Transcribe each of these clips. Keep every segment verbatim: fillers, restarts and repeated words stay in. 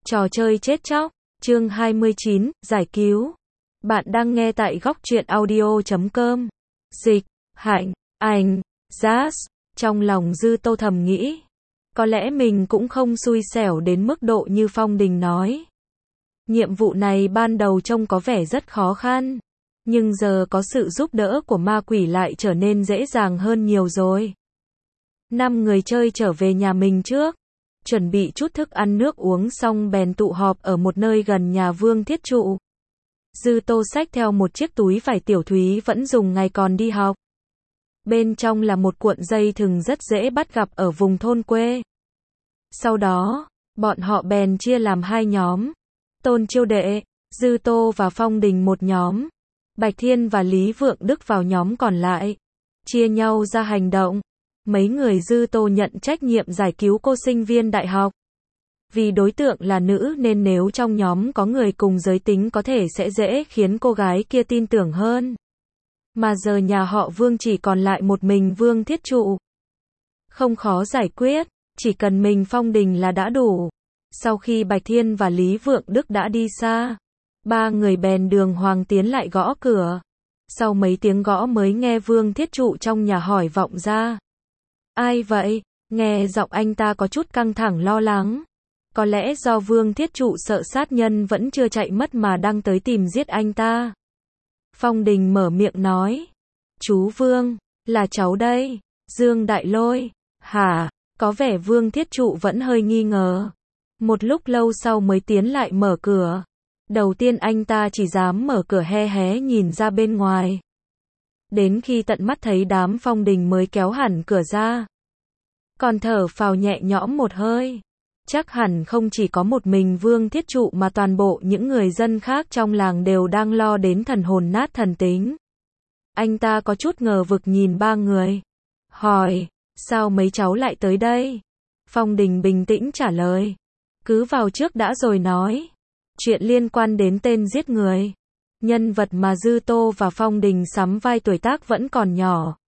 Trò chơi chết chóc, chương hai mươi chín, giải cứu. Bạn đang nghe tại góc truyện audio chấm com. Dịch, Hạnh, Ảnh, Jazz. Trong lòng Dư Tô thầm nghĩ, có lẽ mình cũng không xui xẻo đến mức độ như Phong Đình nói. Nhiệm vụ này ban đầu trông có vẻ rất khó khăn, nhưng giờ có sự giúp đỡ của ma quỷ lại trở nên dễ dàng hơn nhiều rồi. Năm người chơi trở về nhà mình trước, chuẩn bị chút thức ăn nước uống xong bèn tụ họp ở một nơi gần nhà Vương Thiết Trụ. Dư Tô xách theo một chiếc túi vải tiểu thúy vẫn dùng ngày còn đi học. Bên trong là một cuộn dây thừng rất dễ bắt gặp ở vùng thôn quê. Sau đó, bọn họ bèn chia làm hai nhóm. Tôn Chiêu Đệ, Dư Tô và Phong Đình một nhóm. Bạch Thiên và Lý Vượng Đức vào nhóm còn lại. Chia nhau ra hành động. Mấy người Dư Tô nhận trách nhiệm giải cứu cô sinh viên đại học. Vì đối tượng là nữ nên nếu trong nhóm có người cùng giới tính có thể sẽ dễ khiến cô gái kia tin tưởng hơn. Mà giờ nhà họ Vương chỉ còn lại một mình Vương Thiết Trụ. Không khó giải quyết, chỉ cần mình Phong Đình là đã đủ. Sau khi Bạch Thiên và Lý Vượng Đức đã đi xa, ba người bèn đường hoàng tiến lại gõ cửa. Sau mấy tiếng gõ mới nghe Vương Thiết Trụ trong nhà hỏi vọng ra. Ai vậy? Nghe giọng anh ta có chút căng thẳng lo lắng. Có lẽ do Vương Thiết Trụ sợ sát nhân vẫn chưa chạy mất mà đang tới tìm giết anh ta. Phong Đình mở miệng nói. Chú Vương, là cháu đây. Dương Đại Lôi. Hả? Có vẻ Vương Thiết Trụ vẫn hơi nghi ngờ. Một lúc lâu sau mới tiến lại mở cửa. Đầu tiên anh ta chỉ dám mở cửa hé hé nhìn ra bên ngoài. Đến khi tận mắt thấy đám Phong Đình mới kéo hẳn cửa ra. Còn thở phào nhẹ nhõm một hơi. Chắc hẳn không chỉ có một mình Vương Thiết Trụ mà toàn bộ những người dân khác trong làng đều đang lo đến thần hồn nát thần tính. Anh ta có chút ngờ vực nhìn ba người. Hỏi, sao mấy cháu lại tới đây? Phong Đình bình tĩnh trả lời. Cứ vào trước đã rồi nói. Chuyện liên quan đến tên giết người. Nhân vật mà Dư Tô và Phong Đình sắm vai tuổi tác vẫn còn nhỏ.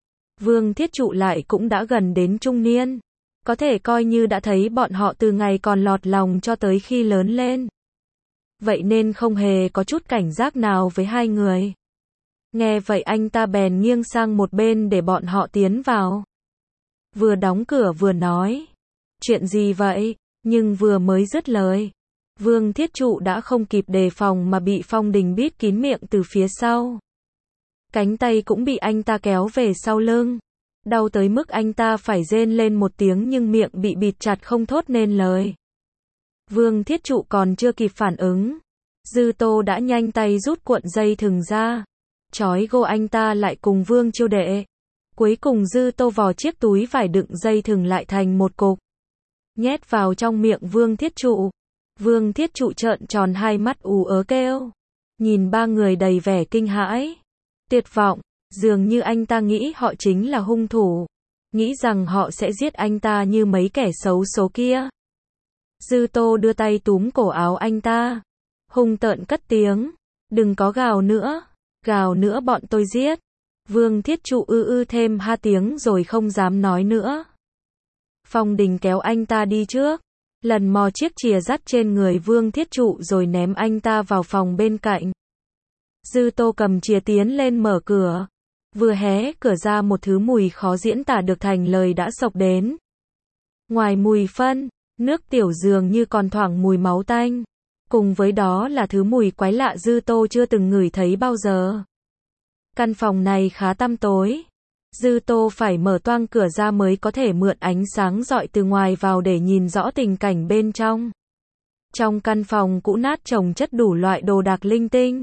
Vương Thiết Trụ lại cũng đã gần đến trung niên. Có thể coi như đã thấy bọn họ từ ngày còn lọt lòng cho tới khi lớn lên. Vậy nên không hề có chút cảnh giác nào với hai người. Nghe vậy anh ta bèn nghiêng sang một bên để bọn họ tiến vào. Vừa đóng cửa vừa nói. Chuyện gì vậy? Nhưng vừa mới dứt lời, Vương Thiết Trụ đã không kịp đề phòng mà bị Phong Đình bít kín miệng từ phía sau. Cánh tay cũng bị anh ta kéo về sau lưng. Đau tới mức anh ta phải rên lên một tiếng nhưng miệng bị bịt chặt không thốt nên lời. Vương Thiết Trụ còn chưa kịp phản ứng. Dư Tô đã nhanh tay rút cuộn dây thừng ra. Trói gô anh ta lại cùng Vương Chiêu Đệ. Cuối cùng Dư Tô vò chiếc túi vải đựng dây thừng lại thành một cục. Nhét vào trong miệng Vương Thiết Trụ. Vương Thiết Trụ trợn tròn hai mắt ú ớ kêu. Nhìn ba người đầy vẻ kinh hãi. Tuyệt vọng. Dường như anh ta nghĩ họ chính là hung thủ. Nghĩ rằng họ sẽ giết anh ta như mấy kẻ xấu số kia. Dư Tô đưa tay túm cổ áo anh ta. Hung tợn cất tiếng. Đừng có gào nữa. Gào nữa bọn tôi giết. Vương Thiết Trụ ư ư thêm hai tiếng rồi không dám nói nữa. Phong Đình kéo anh ta đi trước. Lần mò chiếc chìa dắt trên người Vương Thiết Trụ rồi ném anh ta vào phòng bên cạnh. Dư Tô cầm chìa tiến lên mở cửa. Vừa hé cửa ra một thứ mùi khó diễn tả được thành lời đã xộc đến. Ngoài mùi phân, nước tiểu dường như còn thoảng mùi máu tanh. Cùng với đó là thứ mùi quái lạ Dư Tô chưa từng ngửi thấy bao giờ. Căn phòng này khá tăm tối. Dư Tô phải mở toang cửa ra mới có thể mượn ánh sáng rọi từ ngoài vào để nhìn rõ tình cảnh bên trong. Trong căn phòng cũ nát chồng chất đủ loại đồ đạc linh tinh.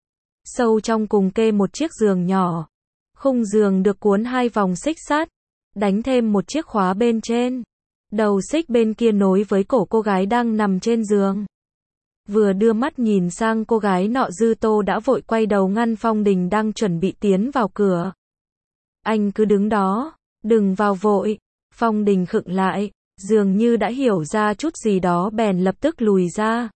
Sâu trong cùng kê một chiếc giường nhỏ. Khung giường được cuốn hai vòng xích sắt, đánh thêm một chiếc khóa bên trên. Đầu xích bên kia nối với cổ cô gái đang nằm trên giường. Vừa đưa mắt nhìn sang cô gái nọ Dư Tô đã vội quay đầu ngăn Phong Đình đang chuẩn bị tiến vào cửa. Anh cứ đứng đó, đừng vào vội. Phong Đình khựng lại, dường như đã hiểu ra chút gì đó bèn lập tức lùi ra.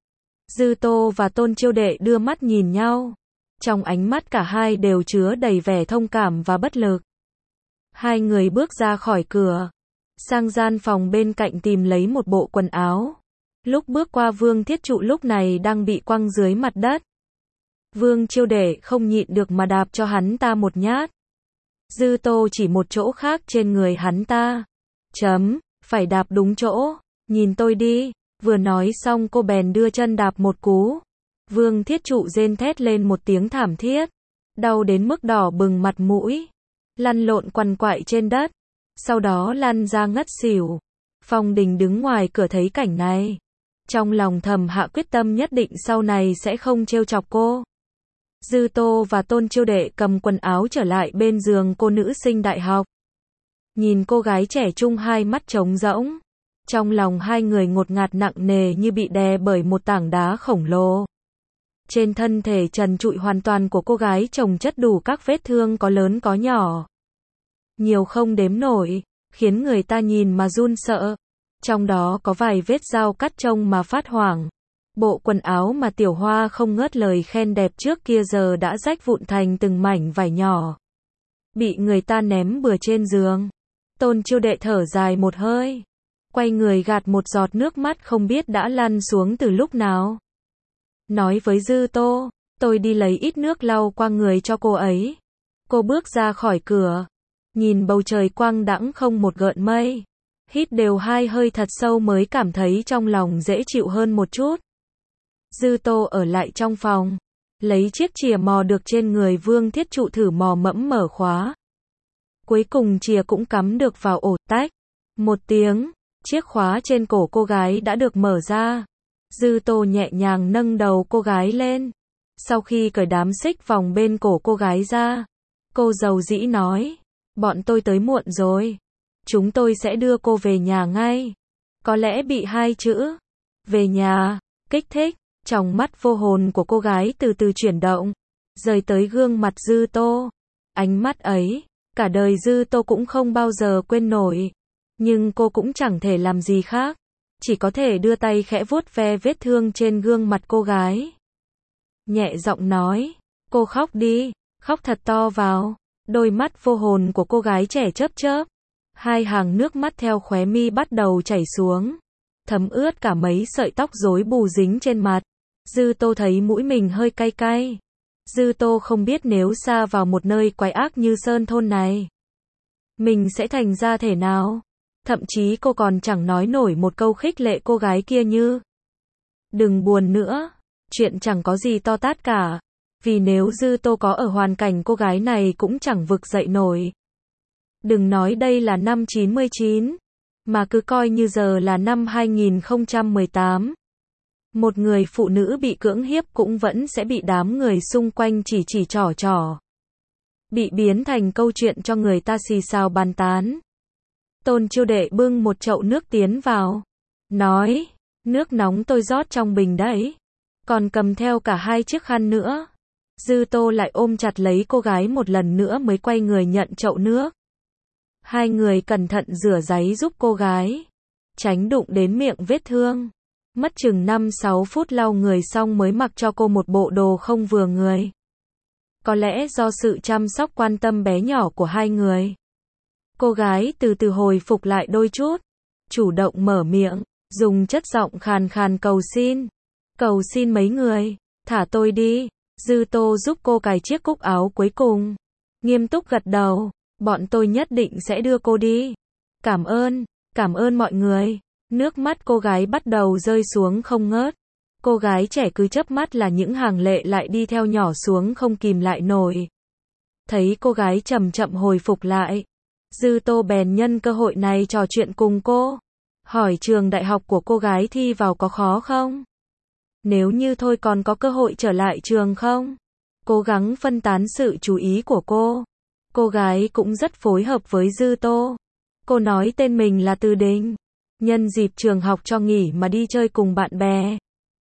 Dư Tô và Tôn Chiêu Đệ đưa mắt nhìn nhau. Trong ánh mắt cả hai đều chứa đầy vẻ thông cảm và bất lực. Hai người bước ra khỏi cửa, sang gian phòng bên cạnh tìm lấy một bộ quần áo. Lúc bước qua Vương Thiết Trụ lúc này đang bị quăng dưới mặt đất. Vương Chiêu Đệ không nhịn được mà đạp cho hắn ta một nhát. Dư Tô chỉ một chỗ khác trên người hắn ta. Chấm, phải đạp đúng chỗ, nhìn tôi đi. Vừa nói xong cô bèn đưa chân đạp một cú. Vương Thiết Trụ rên thét lên một tiếng thảm thiết. Đau đến mức đỏ bừng mặt mũi. Lăn lộn quằn quại trên đất. Sau đó lăn ra ngất xỉu. Phong Đình đứng ngoài cửa thấy cảnh này. Trong lòng thầm hạ quyết tâm nhất định sau này sẽ không trêu chọc cô. Dư Tô và Tôn Chiêu Đệ cầm quần áo trở lại bên giường cô nữ sinh đại học. Nhìn cô gái trẻ trung hai mắt trống rỗng. Trong lòng hai người ngột ngạt nặng nề như bị đè bởi một tảng đá khổng lồ. Trên thân thể trần trụi hoàn toàn của cô gái chồng chất đủ các vết thương có lớn có nhỏ. Nhiều không đếm nổi, khiến người ta nhìn mà run sợ. Trong đó có vài vết dao cắt trông mà phát hoảng. Bộ quần áo mà Tiểu Hoa không ngớt lời khen đẹp trước kia giờ đã rách vụn thành từng mảnh vải nhỏ. Bị người ta ném bừa trên giường. Tôn Chiêu Đệ thở dài một hơi. Quay người gạt một giọt nước mắt không biết đã lăn xuống từ lúc nào. Nói với Dư Tô, tôi đi lấy ít nước lau qua người cho cô ấy. Cô bước ra khỏi cửa. Nhìn bầu trời quang đãng không một gợn mây. Hít đều hai hơi thật sâu mới cảm thấy trong lòng dễ chịu hơn một chút. Dư Tô ở lại trong phòng. Lấy chiếc chìa mò được trên người Vương Thiết Trụ thử mò mẫm mở khóa. Cuối cùng chìa cũng cắm được vào ổ, tách. Một tiếng, chiếc khóa trên cổ cô gái đã được mở ra. Dư Tô nhẹ nhàng nâng đầu cô gái lên. Sau khi cởi đám xích vòng bên cổ cô gái ra, cô dầu dĩ nói, bọn tôi tới muộn rồi. Chúng tôi sẽ đưa cô về nhà ngay. Có lẽ bị hai chữ về nhà kích thích. Trong mắt vô hồn của cô gái từ từ chuyển động, rời tới gương mặt Dư Tô. Ánh mắt ấy, cả đời Dư Tô cũng không bao giờ quên nổi. Nhưng cô cũng chẳng thể làm gì khác. Chỉ có thể đưa tay khẽ vuốt ve vết thương trên gương mặt cô gái. Nhẹ giọng nói, cô khóc đi, khóc thật to vào. Đôi mắt vô hồn của cô gái trẻ chớp chớp. Hai hàng nước mắt theo khóe mi bắt đầu chảy xuống. Thấm ướt cả mấy sợi tóc rối bù dính trên mặt. Dư Tô thấy mũi mình hơi cay cay. Dư Tô không biết nếu xa vào một nơi quái ác như Sơn Thôn này, mình sẽ thành ra thể nào. Thậm chí cô còn chẳng nói nổi một câu khích lệ cô gái kia như đừng buồn nữa, chuyện chẳng có gì to tát cả. Vì nếu Dư Tô có ở hoàn cảnh cô gái này cũng chẳng vực dậy nổi. Đừng nói đây là năm chín mươi chín, mà cứ coi như giờ là năm hai nghìn không trăm mười tám. Một người phụ nữ bị cưỡng hiếp cũng vẫn sẽ bị đám người xung quanh chỉ chỉ trỏ trỏ. Bị biến thành câu chuyện cho người ta xì xào bàn tán. Tôn Chiêu Đệ bưng một chậu nước tiến vào. Nói, nước nóng tôi rót trong bình đấy. Còn cầm theo cả hai chiếc khăn nữa. Dư Tô lại ôm chặt lấy cô gái một lần nữa mới quay người nhận chậu nước. Hai người cẩn thận rửa giấy giúp cô gái. Tránh đụng đến miệng vết thương. Mất chừng năm sáu phút lau người xong mới mặc cho cô một bộ đồ không vừa người. Có lẽ do sự chăm sóc quan tâm bé nhỏ của hai người. Cô gái từ từ hồi phục lại đôi chút. Chủ động mở miệng, dùng chất giọng khàn khàn cầu xin. Cầu xin mấy người, thả tôi đi. Dư Tô giúp cô cài chiếc cúc áo cuối cùng. Nghiêm túc gật đầu, bọn tôi nhất định sẽ đưa cô đi. Cảm ơn, cảm ơn mọi người. Nước mắt cô gái bắt đầu rơi xuống không ngớt. Cô gái trẻ cứ chớp mắt là những hàng lệ lại đi theo nhỏ xuống không kìm lại nổi. Thấy cô gái chậm chậm hồi phục lại, Dư Tô bèn nhân cơ hội này trò chuyện cùng cô. Hỏi trường đại học của cô gái thi vào có khó không? Nếu như thôi còn có cơ hội trở lại trường không? Cố gắng phân tán sự chú ý của cô. Cô gái cũng rất phối hợp với Dư Tô. Cô nói tên mình là Từ Đình. Nhân dịp trường học cho nghỉ mà đi chơi cùng bạn bè.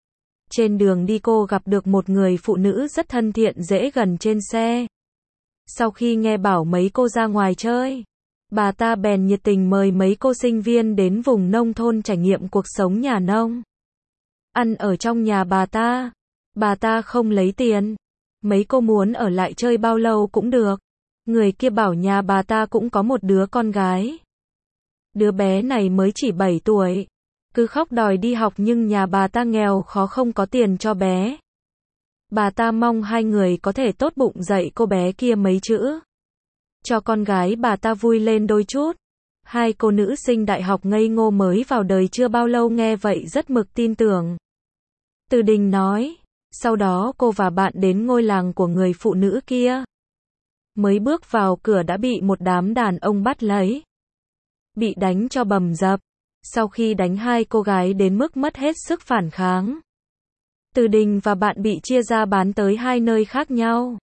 Trên đường đi cô gặp được một người phụ nữ rất thân thiện dễ gần trên xe. Sau khi nghe bảo mấy cô ra ngoài chơi, bà ta bèn nhiệt tình mời mấy cô sinh viên đến vùng nông thôn trải nghiệm cuộc sống nhà nông. Ăn ở trong nhà bà ta. Bà ta không lấy tiền. Mấy cô muốn ở lại chơi bao lâu cũng được. Người kia bảo nhà bà ta cũng có một đứa con gái. Đứa bé này mới chỉ bảy tuổi. cứ khóc đòi đi học nhưng nhà bà ta nghèo khó không có tiền cho bé. Bà ta mong hai người có thể tốt bụng dạy cô bé kia mấy chữ. Cho con gái bà ta vui lên đôi chút. Hai cô nữ sinh đại học ngây ngô mới vào đời chưa bao lâu nghe vậy rất mực tin tưởng. Từ Đình nói, sau đó cô và bạn đến ngôi làng của người phụ nữ kia. Mới bước vào cửa đã bị một đám đàn ông bắt lấy. Bị đánh cho bầm dập. Sau khi đánh hai cô gái đến mức mất hết sức phản kháng. Từ Đình và bạn bị chia ra bán tới hai nơi khác nhau.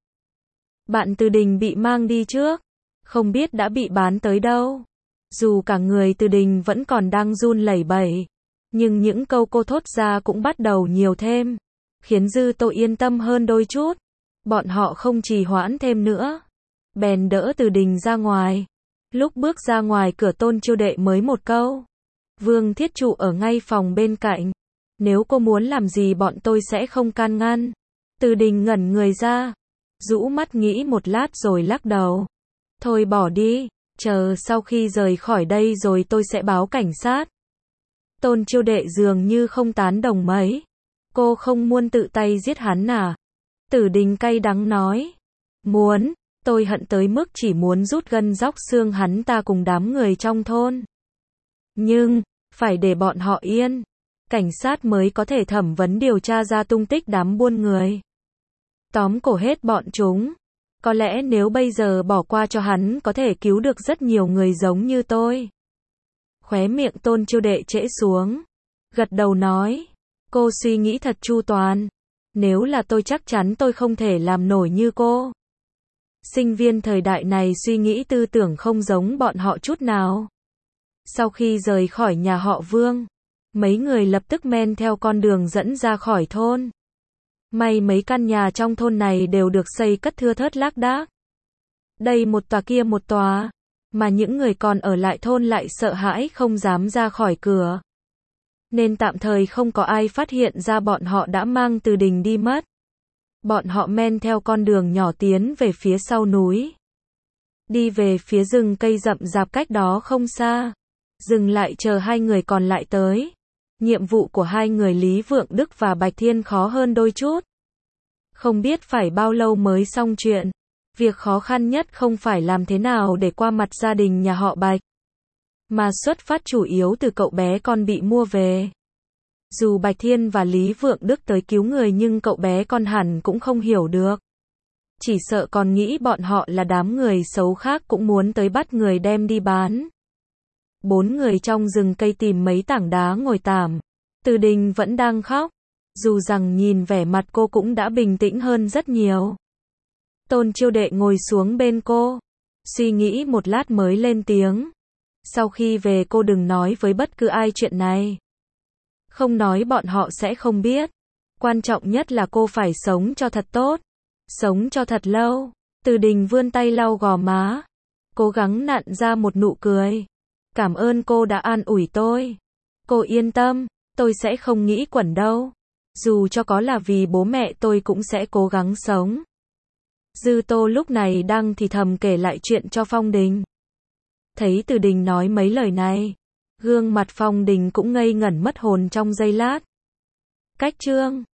Bạn Từ Đình bị mang đi trước. Không biết đã bị bán tới đâu. Dù cả người Từ Đình vẫn còn đang run lẩy bẩy. Nhưng những câu cô thốt ra cũng bắt đầu nhiều thêm. Khiến Dư Tô yên tâm hơn đôi chút. Bọn họ không trì hoãn thêm nữa. Bèn đỡ Từ Đình ra ngoài. Lúc bước ra ngoài cửa Tôn Chiêu Đệ mới một câu. Vương Thiết Trụ ở ngay phòng bên cạnh. Nếu cô muốn làm gì bọn tôi sẽ không can ngăn. Từ Đình ngẩn người ra. Rũ mắt nghĩ một lát rồi lắc đầu. Thôi bỏ đi. Chờ sau khi rời khỏi đây rồi tôi sẽ báo cảnh sát. Tôn Chiêu Đệ dường như không tán đồng mấy. Cô không muốn tự tay giết hắn à? Tử Đình cay đắng nói. Muốn. Tôi hận tới mức chỉ muốn rút gân róc xương hắn ta cùng đám người trong thôn. Nhưng, phải để bọn họ yên. Cảnh sát mới có thể thẩm vấn điều tra ra tung tích đám buôn người. Tóm cổ hết bọn chúng. Có lẽ nếu bây giờ bỏ qua cho hắn có thể cứu được rất nhiều người giống như tôi. Khóe miệng Tôn Chiêu Đệ trễ xuống. Gật đầu nói. Cô suy nghĩ thật chu toàn. Nếu là tôi chắc chắn tôi không thể làm nổi như cô. Sinh viên thời đại này suy nghĩ tư tưởng không giống bọn họ chút nào. Sau khi rời khỏi nhà họ Vương, mấy người lập tức men theo con đường dẫn ra khỏi thôn. May mấy căn nhà trong thôn này đều được xây cất thưa thớt lác đác. Đây một tòa kia một tòa, mà những người còn ở lại thôn lại sợ hãi không dám ra khỏi cửa. Nên tạm thời không có ai phát hiện ra bọn họ đã mang Từ Đình đi mất. Bọn họ men theo con đường nhỏ tiến về phía sau núi. Đi về phía rừng cây rậm rạp cách đó không xa. Dừng lại chờ hai người còn lại tới. Nhiệm vụ của hai người Lý Vượng Đức và Bạch Thiên khó hơn đôi chút. Không biết phải bao lâu mới xong chuyện. Việc khó khăn nhất không phải làm thế nào để qua mặt gia đình nhà họ Bạch, mà xuất phát chủ yếu từ cậu bé con bị mua về. Dù Bạch Thiên và Lý Vượng Đức tới cứu người nhưng cậu bé con hẳn cũng không hiểu được. Chỉ sợ còn nghĩ bọn họ là đám người xấu khác cũng muốn tới bắt người đem đi bán. Bốn người trong rừng cây tìm mấy tảng đá ngồi tạm. Từ Đình vẫn đang khóc. Dù rằng nhìn vẻ mặt cô cũng đã bình tĩnh hơn rất nhiều. Tôn Chiêu Đệ ngồi xuống bên cô. Suy nghĩ một lát mới lên tiếng. Sau khi về cô đừng nói với bất cứ ai chuyện này. Không nói bọn họ sẽ không biết. Quan trọng nhất là cô phải sống cho thật tốt. Sống cho thật lâu. Từ Đình vươn tay lau gò má. Cố gắng nặn ra một nụ cười. Cảm ơn cô đã an ủi tôi. Cô yên tâm, tôi sẽ không nghĩ quẩn đâu. Dù cho có là vì bố mẹ tôi cũng sẽ cố gắng sống. Dư Tô lúc này đang thì thầm kể lại chuyện cho Phong Đình. Thấy Từ Đình nói mấy lời này, gương mặt Phong Đình cũng ngây ngẩn mất hồn trong giây lát. Cách chương